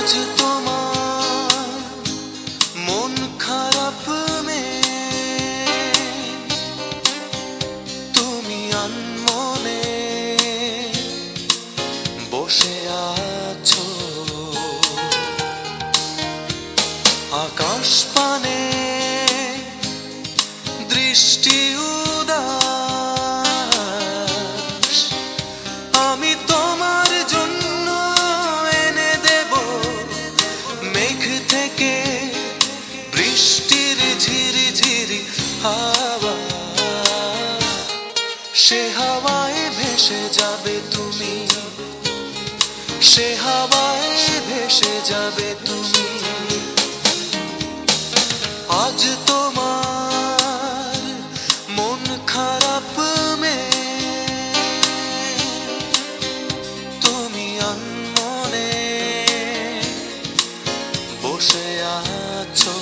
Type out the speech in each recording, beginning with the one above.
আজ তোমার মন খারাপ তুমি আনমনে বসে আছো আকাশ পানে দৃষ্টি উদাস আমি তোমার জন্য এনে দেব মেঘ থেকে বৃষ্টির ঝিরি ঝিরি হাওয়া সে হাওয়ায় ভেসে যাবে তুমি সে হাওয়ায় ভেসে যাবে তুমি আজ তোমার মন খারাপ তুমি আনমনে বসে আছো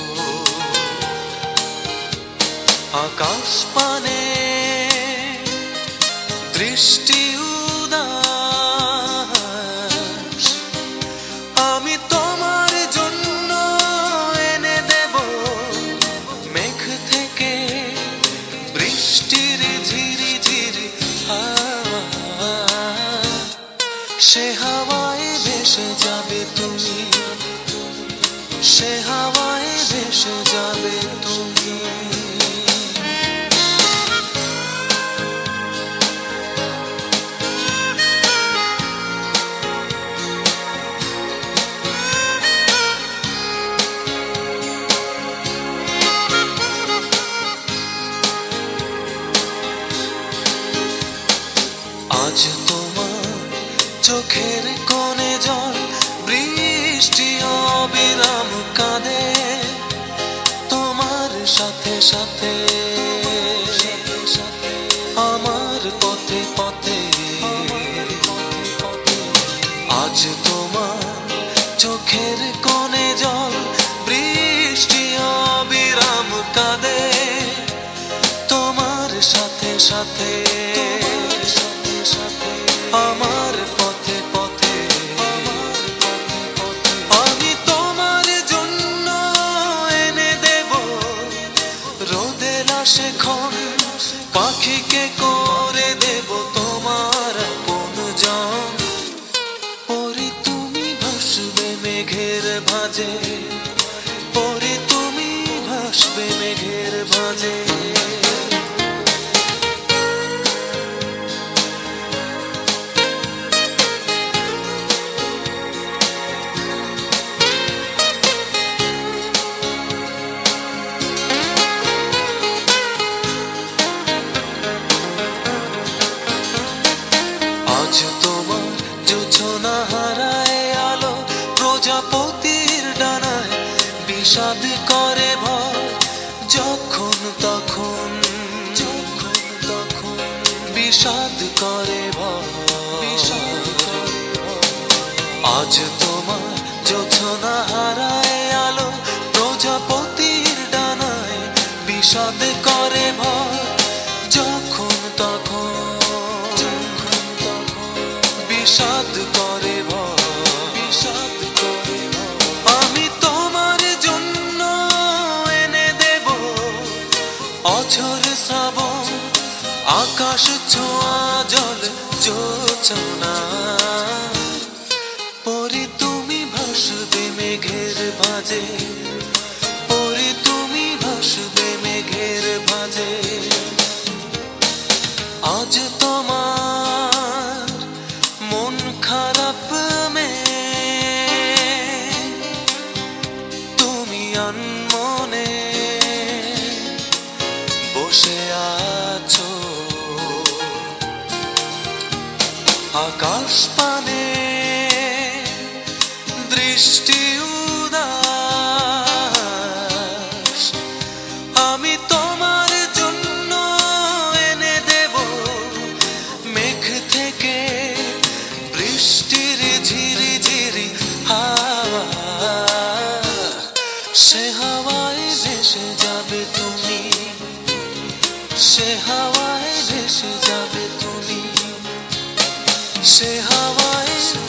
আকাশ পানে দৃষ্টি উদাস আমি তোমার জন্য এনে দেব মেঘ থেকে বৃষ্টির ঝিরি ঝিরি হাওয়া সে হাওয়ায় ভেসে যাবে তুমি সে হাওয়ায় ভেসে যাবে তুমি আজ তোমার চোখের কোণে জল বৃষ্টি অবিরাম কাঁদে তোমার সাথে সাথে আমার পথে পথে আজ তোমার চোখের কোণে জল বৃষ্টি অবিরাম কাঁদে তোমার সাথে সাথে আমার পথে পথে আমি তোমার জন্য এনে দেব রোদের আশেক্ষণ পাখিকে করে দেব তোমার আপনজন পরি তুমি ভাসবে মেঘের ভাঁজে পরি তুমি ভাসবে মেঘের ভাঁজে আজ তোমার জোছনা হারায় আলো প্রজাপতির ডানায় বিষাদ করে ভয় যখন তখন বিষাদ করে ভয় আজ তোমার জোছনা হারায় আলো প্রজাপতির ডানায় বিষাদ করে ভয় যখন তখন বিষাদ করে বিষাদ করে আমি তোমার জন্য এনে দেব অঝোর শ্রাবণ আকাশ ছোঁয়া জল জোছনা পরি তুমি ভাসবে মেঘের ভাঁজে পরি তুমি ভাসবে মেঘের ভাঁজে আজ তোমার মন খারাপ তুমি আনমনে বসে আছো আকাশ পানে দৃষ্টি উদাস আমি তোমার জন্য এনে দেব মেঘ থেকে বৃষ্টির ঝিরি ঝিরি হাওয়া সে হাওয়ায় ভেসে যাবে তুমি সে হাওয়ায় ভেসে যাবে তুমি সে হাওয়ায়